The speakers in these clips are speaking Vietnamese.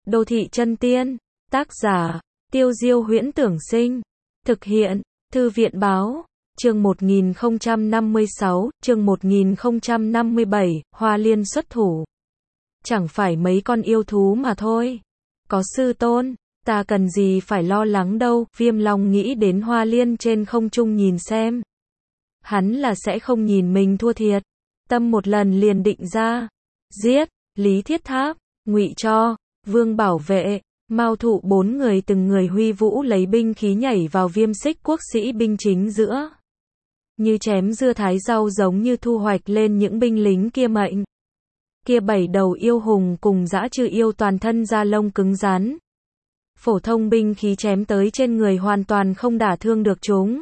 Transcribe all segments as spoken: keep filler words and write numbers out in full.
Đô thị chân tiên. Tác giả, Tiêu Diêu Huyễn Tưởng Sinh. Thực hiện, Thư viện Báo. Chương một nghìn không trăm năm mươi sáu, chương một nghìn không trăm năm mươi bảy, Hoa Liên xuất thủ. Chẳng phải mấy con yêu thú mà thôi. Có sư tôn, ta cần gì phải lo lắng đâu. Viêm Long nghĩ đến Hoa Liên trên không trung nhìn xem. Hắn là sẽ không nhìn mình thua thiệt. Tâm một lần liền định ra. Giết, Lý Thiết Tháp, Ngụy Cho, Vương Bảo Vệ, Mao Thụ bốn người từng người huy vũ lấy binh khí nhảy vào Viêm Xích quốc sĩ binh chính giữa. Như chém dưa thái rau, giống như thu hoạch lên những binh lính kia mệnh. Kia bảy đầu yêu hùng cùng dã trư yêu toàn thân da lông cứng rắn. Phổ thông binh khí chém tới trên người hoàn toàn không đả thương được chúng.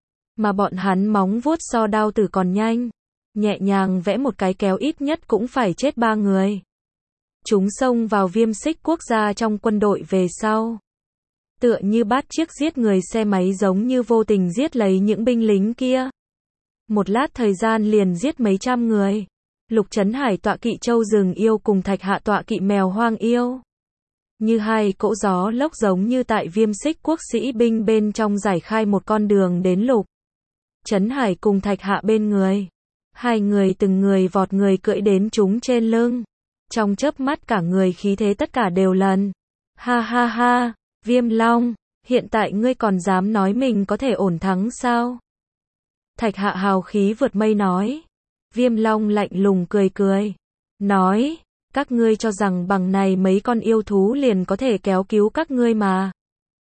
Mà bọn hắn móng vuốt so đao tử còn nhanh. Nhẹ nhàng vẽ một cái kéo ít nhất cũng phải chết ba người. Chúng xông vào Viêm Xích quốc gia trong quân đội về sau. Tựa như bát chiếc giết người xe máy, giống như vô tình giết lấy những binh lính kia. Một lát thời gian liền giết mấy trăm người. Lục Trấn Hải tọa kỵ châu rừng yêu cùng Thạch Hạ tọa kỵ mèo hoang yêu. Như hai cỗ gió lốc, giống như tại Viêm Xích quốc sĩ binh bên trong giải khai một con đường đến Lục Trấn Hải cùng Thạch Hạ bên người. Hai người từng người vọt người cưỡi đến chúng trên lưng. Trong chớp mắt cả người khí thế tất cả đều lần. Ha ha ha, Viêm Long, hiện tại ngươi còn dám nói mình có thể ổn thắng sao? Thạch Hạ hào khí vượt mây nói. Viêm Long lạnh lùng cười cười. Nói, các ngươi cho rằng bằng này mấy con yêu thú liền có thể kéo cứu các ngươi mà.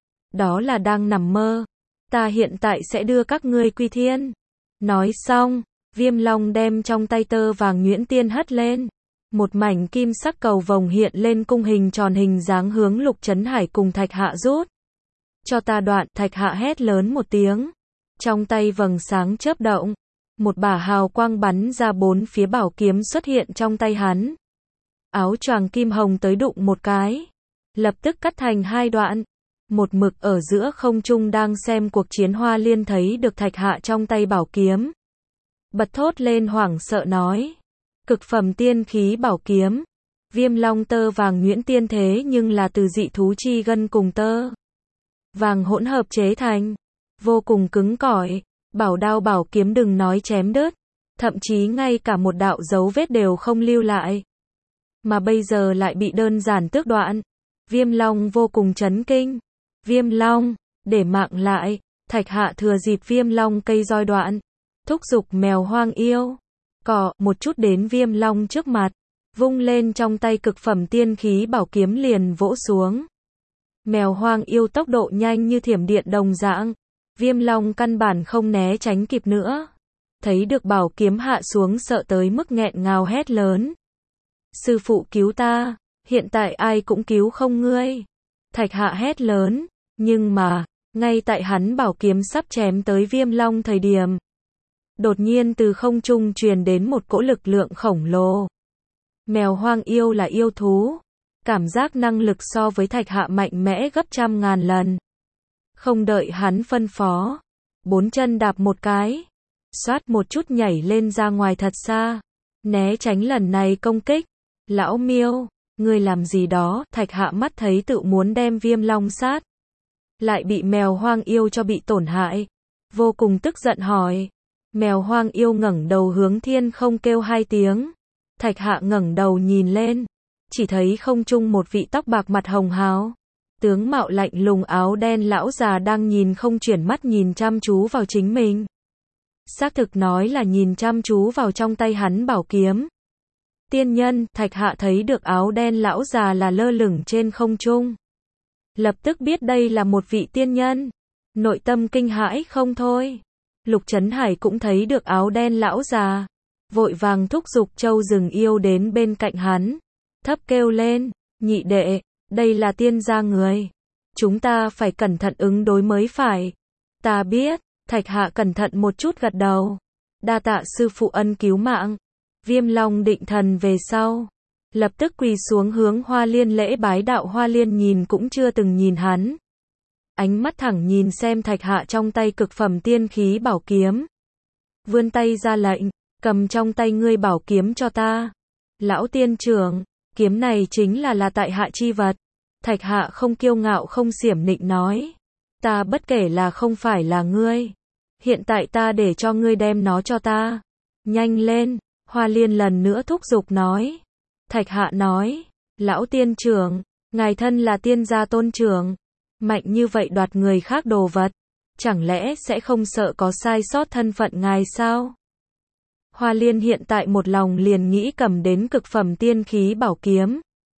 Đó là đang nằm mơ. Ta hiện tại sẽ đưa các ngươi quy thiên. Nói xong, Viêm Long đem trong tay tơ vàng nhuyễn tiên hất lên. Một mảnh kim sắc cầu vồng hiện lên cung hình tròn hình dáng hướng Lục Trấn Hải cùng Thạch Hạ rút. Cho ta đoạn, Thạch Hạ hét lớn một tiếng. Trong tay vầng sáng chớp động. Một bả hào quang bắn ra bốn phía, bảo kiếm xuất hiện trong tay hắn. Áo choàng kim hồng tới đụng một cái. Lập tức cắt thành hai đoạn. Một mực ở giữa không trung đang xem cuộc chiến Hoa Liên thấy được Thạch Hạ trong tay bảo kiếm. Bật thốt lên hoảng sợ nói. Cực phẩm tiên khí bảo kiếm. Viêm Long tơ vàng nhuyễn tiên thế nhưng là từ dị thú chi gân cùng tơ vàng hỗn hợp chế thành. Vô cùng cứng cỏi. Bảo đao bảo kiếm đừng nói chém đứt. Thậm chí ngay cả một đạo dấu vết đều không lưu lại. Mà bây giờ lại bị đơn giản tước đoạn. Viêm Long vô cùng chấn kinh. Viêm Long, để mạng lại. Thạch Hạ thừa dịp Viêm Long cây roi đoạn. Thúc giục mèo hoang yêu. Cỏ, một chút đến Viêm Long trước mặt. Vung lên trong tay cực phẩm tiên khí bảo kiếm liền vỗ xuống. Mèo hoang yêu tốc độ nhanh như thiểm điện đồng dạng. Viêm Long căn bản không né tránh kịp nữa. Thấy được bảo kiếm hạ xuống sợ tới mức nghẹn ngào hét lớn. Sư phụ cứu ta, hiện tại ai cũng cứu không ngươi. Thạch Hạ hét lớn, nhưng mà, ngay tại hắn bảo kiếm sắp chém tới Viêm Long thời điểm. Đột nhiên từ không trung truyền đến một cỗ lực lượng khổng lồ. Mèo hoang yêu là yêu thú. Cảm giác năng lực so với Thạch Hạ mạnh mẽ gấp trăm ngàn lần. Không đợi hắn phân phó. Bốn chân đạp một cái. Xoát một chút nhảy lên ra ngoài thật xa. Né tránh lần này công kích. Lão Miêu, ngươi làm gì đó? Thạch Hạ mắt thấy tự muốn đem Viêm Long sát. Lại bị mèo hoang yêu cho bị tổn hại. Vô cùng tức giận hỏi. Mèo hoang yêu ngẩng đầu hướng thiên không kêu hai tiếng. Thạch Hạ ngẩng đầu nhìn lên. Chỉ thấy không trung một vị tóc bạc mặt hồng hào. Tướng mạo lạnh lùng áo đen lão già đang nhìn không chuyển mắt nhìn chăm chú vào chính mình. Xác thực nói là nhìn chăm chú vào trong tay hắn bảo kiếm. Tiên nhân, Thạch Hạ thấy được áo đen lão già là lơ lửng trên không trung. Lập tức biết đây là một vị tiên nhân. Nội tâm kinh hãi không thôi. Lục Trấn Hải cũng thấy được áo đen lão già. Vội vàng thúc giục châu rừng yêu đến bên cạnh hắn. Thấp kêu lên, nhị đệ, đây là tiên gia người. Chúng ta phải cẩn thận ứng đối mới phải. Ta biết, Thạch Hạ cẩn thận một chút gật đầu. Đa tạ sư phụ ân cứu mạng. Viêm Long định thần về sau. Lập tức quỳ xuống hướng Hoa Liên lễ bái đạo. Hoa Liên nhìn cũng chưa từng nhìn hắn. Ánh mắt thẳng nhìn xem Thạch Hạ trong tay cực phẩm tiên khí bảo kiếm. Vươn tay ra lệnh, cầm trong tay ngươi bảo kiếm cho ta. Lão tiên trưởng, kiếm này chính là là tại hạ chi vật. Thạch Hạ không kiêu ngạo không xiểm nịnh nói. Ta bất kể là không phải là ngươi. Hiện tại ta để cho ngươi đem nó cho ta. Nhanh lên, Hoa Liên lần nữa thúc giục nói. Thạch Hạ nói, lão tiên trưởng, ngài thân là tiên gia tôn trưởng. Mạnh như vậy đoạt người khác đồ vật. Chẳng lẽ sẽ không sợ có sai sót thân phận ngài sao? Hoa Liên hiện tại một lòng liền nghĩ cầm đến cực phẩm tiên khí bảo kiếm.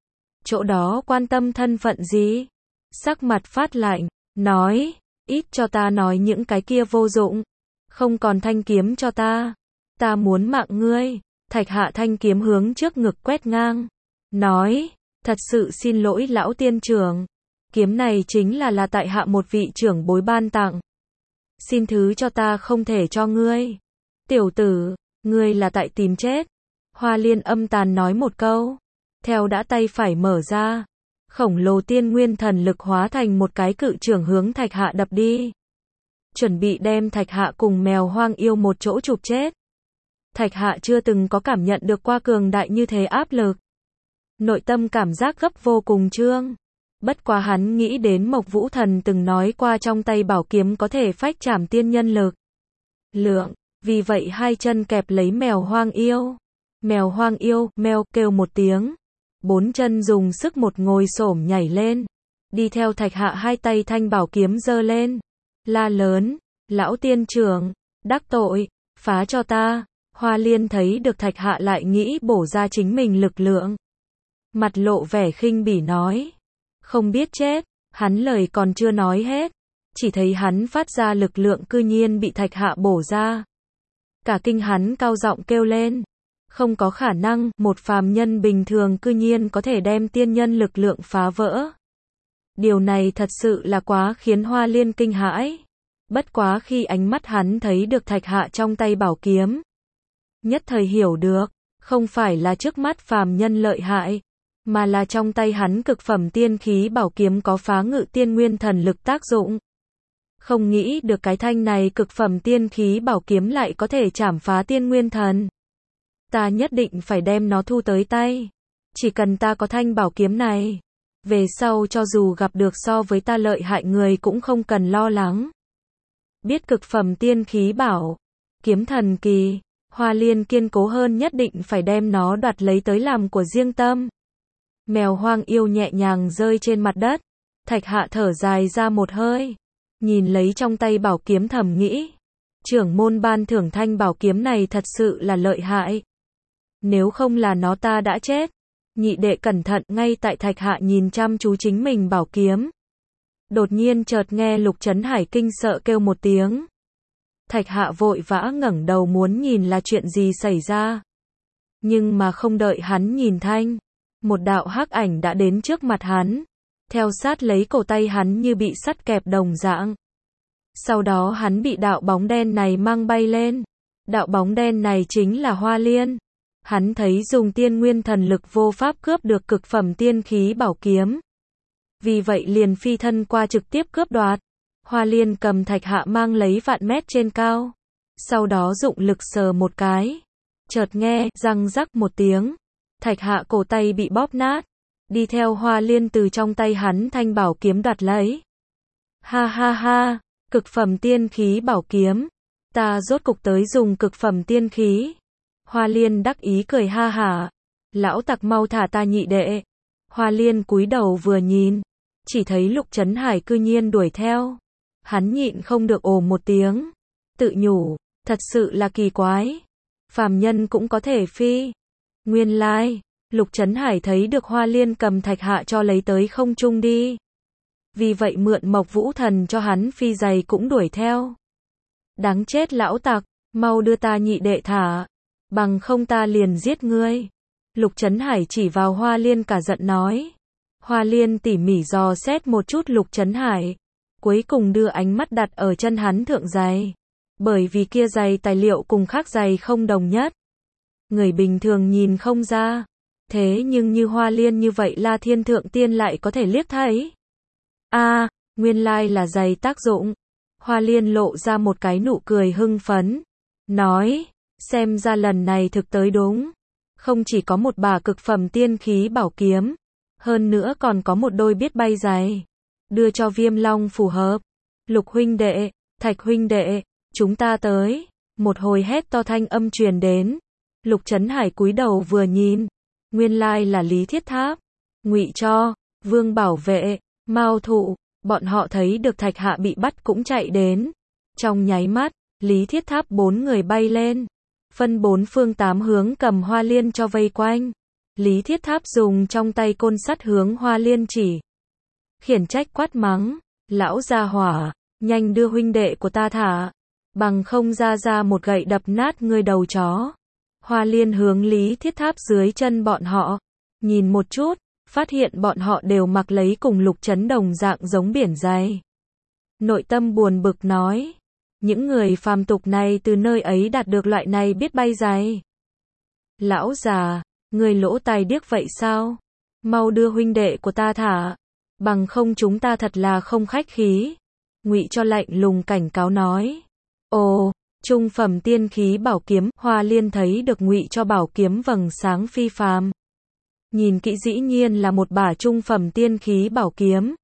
Chỗ đó quan tâm thân phận gì? Sắc mặt phát lạnh, nói, ít cho ta nói những cái kia vô dụng. Không còn thanh kiếm cho ta. Ta muốn mạng ngươi. Thạch Hạ thanh kiếm hướng trước ngực quét ngang. Nói, thật sự xin lỗi lão tiên trưởng. Kiếm này chính là là tại hạ một vị trưởng bối ban tặng. Xin thứ cho ta không thể cho ngươi. Tiểu tử, ngươi là tại tìm chết. Hoa Liên âm tàn nói một câu. Theo đã tay phải mở ra. Khổng lồ tiên nguyên thần lực hóa thành một cái cự trưởng hướng Thạch Hạ đập đi. Chuẩn bị đem Thạch Hạ cùng mèo hoang yêu một chỗ chụp chết. Thạch Hạ chưa từng có cảm nhận được qua cường đại như thế áp lực. Nội tâm cảm giác gấp vô cùng trương. Bất quá hắn nghĩ đến Mộc Vũ Thần từng nói qua trong tay bảo kiếm có thể phách trảm tiên nhân lực. Lượng, vì vậy hai chân kẹp lấy mèo hoang yêu. Mèo hoang yêu, mèo, kêu một tiếng. Bốn chân dùng sức một ngồi xổm nhảy lên. Đi theo Thạch Hạ hai tay thanh bảo kiếm giơ lên. La lớn, lão tiên trưởng, đắc tội, phá cho ta. Hoa Liên thấy được Thạch Hạ lại nghĩ bổ ra chính mình lực lượng. Mặt lộ vẻ khinh bỉ nói. Không biết chết, hắn lời còn chưa nói hết. Chỉ thấy hắn phát ra lực lượng cư nhiên bị Thạch Hạ bổ ra. Cả kinh hắn cao giọng kêu lên. Không có khả năng, một phàm nhân bình thường cư nhiên có thể đem tiên nhân lực lượng phá vỡ. Điều này thật sự là quá khiến Hoa Liên kinh hãi. Bất quá khi ánh mắt hắn thấy được Thạch Hạ trong tay bảo kiếm. Nhất thời hiểu được, không phải là trước mắt phàm nhân lợi hại, mà là trong tay hắn cực phẩm tiên khí bảo kiếm có phá ngự tiên nguyên thần lực tác dụng. Không nghĩ được cái thanh này cực phẩm tiên khí bảo kiếm lại có thể chảm phá tiên nguyên thần. Ta nhất định phải đem nó thu tới tay. Chỉ cần ta có thanh bảo kiếm này, về sau cho dù gặp được so với ta lợi hại người cũng không cần lo lắng. Biết cực phẩm tiên khí bảo kiếm thần kỳ, Hoa Liên kiên cố hơn nhất định phải đem nó đoạt lấy tới làm của riêng tâm. Mèo hoang yêu nhẹ nhàng rơi trên mặt đất. Thạch Hạ thở dài ra một hơi. Nhìn lấy trong tay bảo kiếm thầm nghĩ. Trưởng môn ban thưởng thanh bảo kiếm này thật sự là lợi hại. Nếu không là nó ta đã chết. Nhị đệ cẩn thận ngay tại Thạch Hạ nhìn chăm chú chính mình bảo kiếm. Đột nhiên chợt nghe Lục Trấn Hải kinh sợ kêu một tiếng. Thạch Hạ vội vã ngẩng đầu muốn nhìn là chuyện gì xảy ra. Nhưng mà không đợi hắn nhìn thanh. Một đạo hắc ảnh đã đến trước mặt hắn. Theo sát lấy cổ tay hắn như bị sắt kẹp đồng dạng. Sau đó hắn bị đạo bóng đen này mang bay lên. Đạo bóng đen này chính là Hoa Liên. Hắn thấy dùng tiên nguyên thần lực vô pháp cướp được cực phẩm tiên khí bảo kiếm. Vì vậy liền phi thân qua trực tiếp cướp đoạt. Hoa Liên cầm Thạch Hạ mang lấy vạn mét trên cao. Sau đó dụng lực sờ một cái. Chợt nghe, răng rắc một tiếng. Thạch Hạ cổ tay bị bóp nát. Đi theo Hoa Liên từ trong tay hắn thanh bảo kiếm đoạt lấy. Ha ha ha, cực phẩm tiên khí bảo kiếm. Ta rốt cục tới dùng cực phẩm tiên khí. Hoa Liên đắc ý cười ha hả. Lão tặc mau thả ta nhị đệ. Hoa Liên cúi đầu vừa nhìn. Chỉ thấy Lục Trấn Hải cư nhiên đuổi theo. Hắn nhịn không được ồ một tiếng. Tự nhủ, thật sự là kỳ quái. Phàm nhân cũng có thể phi. Nguyên lai, Lục Trấn Hải thấy được Hoa Liên cầm Thạch Hạ cho lấy tới không trung đi. Vì vậy mượn Mộc Vũ Thần cho hắn phi giày cũng đuổi theo. Đáng chết lão tặc, mau đưa ta nhị đệ thả. Bằng không ta liền giết ngươi. Lục Trấn Hải chỉ vào Hoa Liên cả giận nói. Hoa Liên tỉ mỉ dò xét một chút Lục Trấn Hải. Cuối cùng đưa ánh mắt đặt ở chân hắn thượng giày. Bởi vì kia giày tài liệu cùng khác giày không đồng nhất. Người bình thường nhìn không ra. Thế nhưng như Hoa Liên như vậy La Thiên Thượng Tiên lại có thể liếc thấy. A, à, nguyên lai là giày tác dụng. Hoa Liên lộ ra một cái nụ cười hưng phấn. Nói, xem ra lần này thực tới đúng. Không chỉ có một bả cực phẩm tiên khí bảo kiếm. Hơn nữa còn có một đôi biết bay giày. Đưa cho Viêm Long phù hợp. Lục huynh đệ, Thạch huynh đệ, chúng ta tới. Một hồi hét to thanh âm truyền đến. Lục Trấn Hải cúi đầu vừa nhìn. Nguyên lai là Lý Thiết Tháp. Ngụy Cho, Vương Bảo Vệ, Mao Thụ, bọn họ thấy được Thạch Hạ bị bắt cũng chạy đến. Trong nháy mắt, Lý Thiết Tháp bốn người bay lên. Phân bốn phương tám hướng cầm Hoa Liên cho vây quanh. Lý Thiết Tháp dùng trong tay côn sắt hướng Hoa Liên chỉ. Khiển trách quát mắng. Lão gia hỏa, nhanh đưa huynh đệ của ta thả. Bằng không ra ra một gậy đập nát ngươi đầu chó. Hoa Liên hướng Lý Thiết Tháp dưới chân bọn họ. Nhìn một chút, phát hiện bọn họ đều mặc lấy cùng Lục Trấn đồng dạng giống biển dày. Nội tâm buồn bực nói. Những người phàm tục này từ nơi ấy đạt được loại này biết bay giày. Lão già, người lỗ tai điếc vậy sao? Mau đưa huynh đệ của ta thả. Bằng không chúng ta thật là không khách khí. Ngụy Cho lạnh lùng cảnh cáo nói. Ồ, trung phẩm tiên khí bảo kiếm. Hoa Liên thấy được Ngụy Cho bảo kiếm vầng sáng phi phàm. Nhìn kỹ dĩ nhiên là một bả trung phẩm tiên khí bảo kiếm.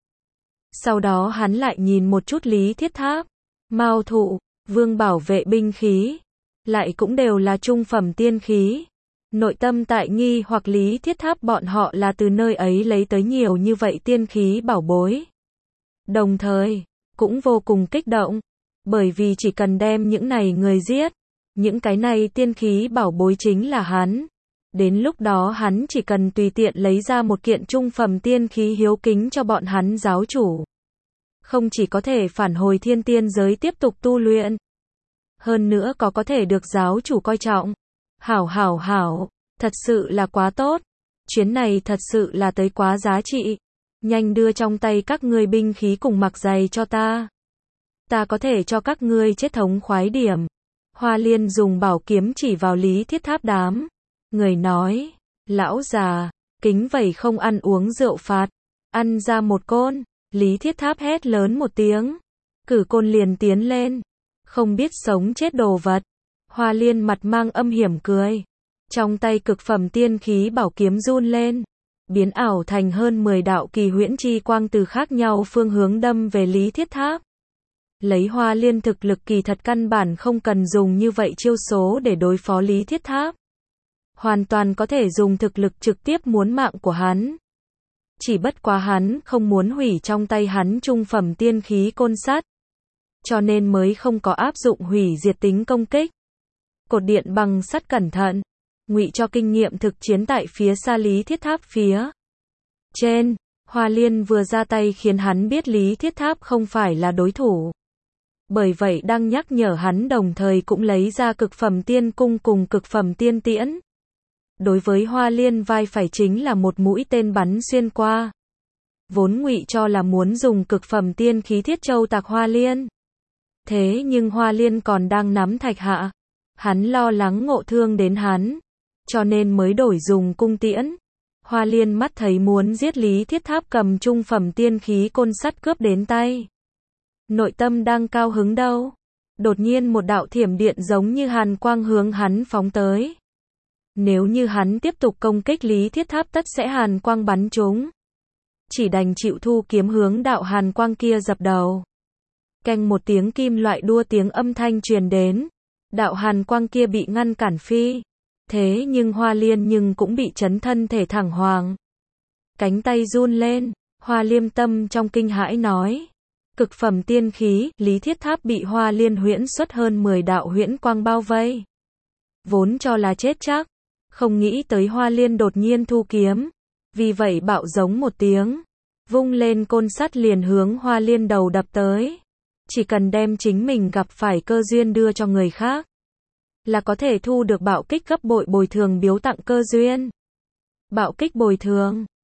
Sau đó hắn lại nhìn một chút Lý Thiết Tháp, Mao Thụ, Vương Bảo Vệ binh khí, lại cũng đều là trung phẩm tiên khí. Nội tâm tại nghi hoặc Lý Thiết Tháp bọn họ là từ nơi ấy lấy tới nhiều như vậy tiên khí bảo bối. Đồng thời, cũng vô cùng kích động, bởi vì chỉ cần đem những này người giết, những cái này tiên khí bảo bối chính là hắn. Đến lúc đó hắn chỉ cần tùy tiện lấy ra một kiện trung phẩm tiên khí hiếu kính cho bọn hắn giáo chủ. Không chỉ có thể phản hồi thiên tiên giới tiếp tục tu luyện, hơn nữa có có thể được giáo chủ coi trọng. Hảo hảo hảo, thật sự là quá tốt. Chuyến này thật sự là tới quá giá trị. Nhanh đưa trong tay các ngươi binh khí cùng mặc giày cho ta. Ta có thể cho các ngươi chết thống khoái điểm. Hoa Liên dùng bảo kiếm chỉ vào Lý Thiết Tháp đám. Người nói, lão già, kính vẩy không ăn uống rượu phạt. Ăn ra một côn. Lý Thiết Tháp hét lớn một tiếng. Cử côn liền tiến lên. Không biết sống chết đồ vật. Hoa Liên mặt mang âm hiểm cười. Trong tay cực phẩm tiên khí bảo kiếm run lên. Biến ảo thành hơn mười đạo kỳ huyễn chi quang từ khác nhau phương hướng đâm về Lý Thiết Tháp. Lấy Hoa Liên thực lực kỳ thật căn bản không cần dùng như vậy chiêu số để đối phó Lý Thiết Tháp. Hoàn toàn có thể dùng thực lực trực tiếp muốn mạng của hắn. Chỉ bất quá hắn không muốn hủy trong tay hắn trung phẩm tiên khí côn sắt. Cho nên mới không có áp dụng hủy diệt tính công kích. Cột điện bằng sắt cẩn thận. Ngụy Cho kinh nghiệm thực chiến tại phía xa Lý Thiết Tháp phía trên. Hoa Liên vừa ra tay khiến hắn biết Lý Thiết Tháp không phải là đối thủ. Bởi vậy đang nhắc nhở hắn đồng thời cũng lấy ra cực phẩm tiên cung cùng cực phẩm tiên tiễn. Đối với Hoa Liên vai phải chính là một mũi tên bắn xuyên qua. Vốn Ngụy Cho là muốn dùng cực phẩm tiên khí Thiết Châu tạc Hoa Liên. Thế nhưng Hoa Liên còn đang nắm Thạch Hạ. Hắn lo lắng ngộ thương đến hắn. Cho nên mới đổi dùng cung tiễn. Hoa Liên mắt thấy muốn giết Lý Thiết Tháp cầm trung phẩm tiên khí côn sắt cướp đến tay. Nội tâm đang cao hứng đâu. Đột nhiên một đạo thiểm điện giống như hàn quang hướng hắn phóng tới. Nếu như hắn tiếp tục công kích Lý Thiết Tháp tất sẽ hàn quang bắn trúng. Chỉ đành chịu thu kiếm hướng đạo hàn quang kia dập đầu. Keng một tiếng kim loại đua tiếng âm thanh truyền đến. Đạo hàn quang kia bị ngăn cản phi. Thế nhưng Hoa Liên nhưng cũng bị chấn thân thể thẳng hoàng. Cánh tay run lên. Hoa Liêm tâm trong kinh hãi nói. Cực phẩm tiên khí, Lý Thiết Tháp bị Hoa Liên huyễn xuất hơn mười đạo huyễn quang bao vây. Vốn cho là chết chắc. Không nghĩ tới Hoa Liên đột nhiên thu kiếm. Vì vậy bạo giống một tiếng. Vung lên côn sắt liền hướng Hoa Liên đầu đập tới. Chỉ cần đem chính mình gặp phải cơ duyên đưa cho người khác. Là có thể thu được bạo kích gấp bội bồi thường biếu tặng cơ duyên. Bạo kích bồi thường.